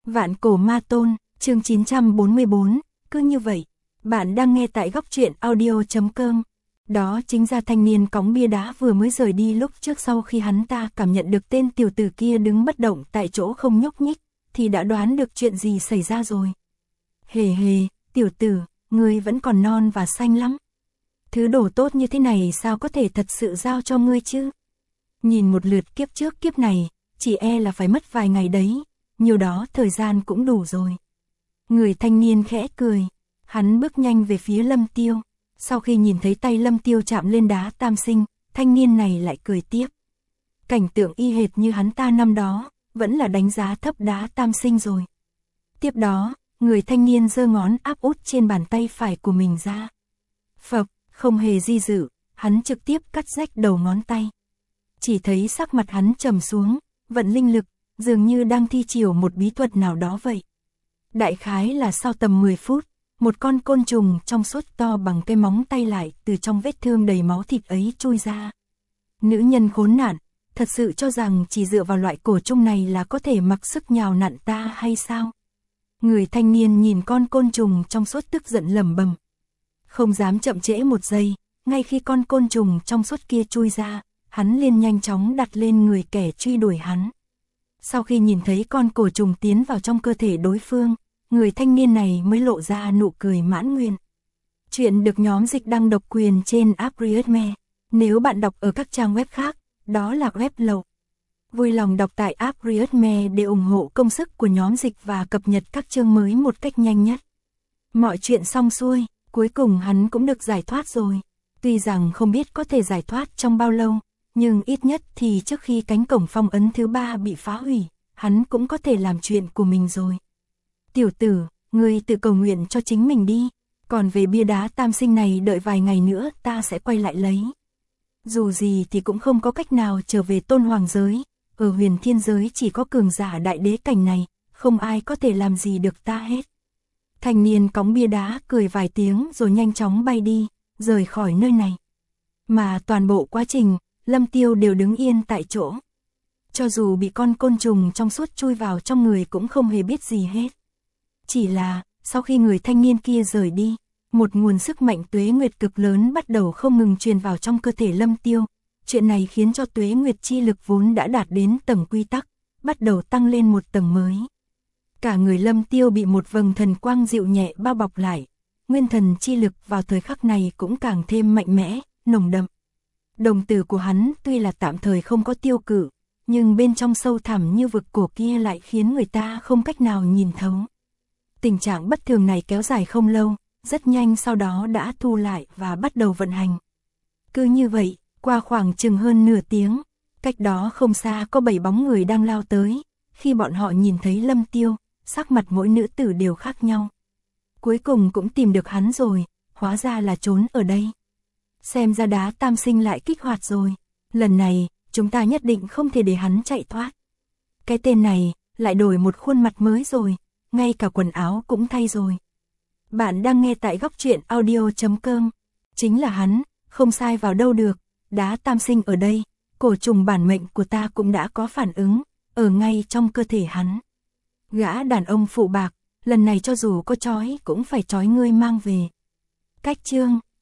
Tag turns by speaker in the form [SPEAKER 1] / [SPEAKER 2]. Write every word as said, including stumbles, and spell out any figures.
[SPEAKER 1] Vạn cổ ma tôn, chương chín trăm bốn mươi bốn, cứ như vậy. Bạn đang nghe tại góc truyện audio.com. Đó chính ra thanh niên cõng bia đá vừa mới rời đi lúc trước, sau khi hắn ta cảm nhận được tên tiểu tử kia đứng bất động tại chỗ không nhúc nhích, thì đã đoán được chuyện gì xảy ra rồi. Hề hề, tiểu tử, ngươi vẫn còn non và xanh lắm. Thứ đồ tốt như thế này sao có thể thật sự giao cho ngươi chứ? Nhìn một lượt kiếp trước kiếp này, chỉ e là phải mất vài ngày đấy, nhiều đó thời gian cũng đủ rồi. Người thanh niên khẽ cười, hắn bước nhanh về phía Lâm Tiêu. Sau khi nhìn thấy tay Lâm Tiêu chạm lên đá tam sinh, thanh niên này lại cười tiếp. Cảnh tượng y hệt như hắn ta năm đó, vẫn là đánh giá thấp đá tam sinh rồi. Tiếp đó, người thanh niên giơ ngón áp út trên bàn tay phải của mình ra. Phập, không hề di dự, hắn trực tiếp cắt rách đầu ngón tay. Chỉ thấy sắc mặt hắn trầm xuống, vận linh lực, dường như đang thi triển một bí thuật nào đó vậy. Đại khái là sau tầm mười phút, một con côn trùng trong suốt to bằng cái móng tay lại từ trong vết thương đầy máu thịt ấy chui ra. Nữ nhân khốn nạn, thật sự cho rằng chỉ dựa vào loại cổ trùng này là có thể mặc sức nhào nặn ta hay sao? Người thanh niên nhìn con côn trùng trong suốt tức giận lẩm bẩm. Không dám chậm trễ một giây, ngay khi con côn trùng trong suốt kia chui ra, hắn liền nhanh chóng đặt lên người kẻ truy đuổi hắn. Sau khi nhìn thấy con cổ trùng tiến vào trong cơ thể đối phương, người thanh niên này mới lộ ra nụ cười mãn nguyện. Chuyện được nhóm dịch đăng độc quyền trên Apriusme. Nếu bạn đọc ở các trang web khác, đó là web lậu. Vui lòng đọc tại Apriusme để ủng hộ công sức của nhóm dịch và cập nhật các chương mới một cách nhanh nhất. Mọi chuyện xong xuôi, cuối cùng hắn cũng được giải thoát rồi. Tuy rằng không biết có thể giải thoát trong bao lâu, nhưng ít nhất thì trước khi cánh cổng phong ấn thứ ba bị phá hủy, hắn cũng có thể làm chuyện của mình rồi. Tiểu tử, ngươi tự cầu nguyện cho chính mình đi, còn về bia đá tam sinh này đợi vài ngày nữa ta sẽ quay lại lấy. Dù gì thì cũng không có cách nào trở về tôn hoàng giới, ở huyền thiên giới chỉ có cường giả đại đế cảnh này, không ai có thể làm gì được ta hết. Thanh niên cõng bia đá cười vài tiếng rồi nhanh chóng bay đi, rời khỏi nơi này. Mà toàn bộ quá trình, Lâm Tiêu đều đứng yên tại chỗ. Cho dù bị con côn trùng trong suốt chui vào trong người cũng không hề biết gì hết. Chỉ là, sau khi người thanh niên kia rời đi, một nguồn sức mạnh tuế nguyệt cực lớn bắt đầu không ngừng truyền vào trong cơ thể Lâm Tiêu. Chuyện này khiến cho tuế nguyệt chi lực vốn đã đạt đến tầng quy tắc, bắt đầu tăng lên một tầng mới. Cả người Lâm Tiêu bị một vầng thần quang dịu nhẹ bao bọc lại. Nguyên thần chi lực vào thời khắc này cũng càng thêm mạnh mẽ, nồng đậm. Đồng tử của hắn tuy là tạm thời không có tiêu cự, nhưng bên trong sâu thẳm như vực cổ kia lại khiến người ta không cách nào nhìn thấu. Tình trạng bất thường này kéo dài không lâu, rất nhanh sau đó đã thu lại và bắt đầu vận hành. Cứ như vậy, qua khoảng chừng hơn nửa tiếng, cách đó không xa có bảy bóng người đang lao tới. Khi bọn họ nhìn thấy Lâm Tiêu, sắc mặt mỗi nữ tử đều khác nhau. Cuối cùng cũng tìm được hắn rồi, hóa ra là trốn ở đây. Xem ra đá tam sinh lại kích hoạt rồi. Lần này, chúng ta nhất định không thể để hắn chạy thoát. Cái tên này, lại đổi một khuôn mặt mới rồi, ngay cả quần áo cũng thay rồi. Bạn đang nghe tại góc truyện audio.com. Chính là hắn, không sai vào đâu được, đá tam sinh ở đây, cổ trùng bản mệnh của ta cũng đã có phản ứng, ở ngay trong cơ thể hắn. Gã đàn ông phụ bạc, lần này cho dù có trói cũng phải trói ngươi mang về. Cách chương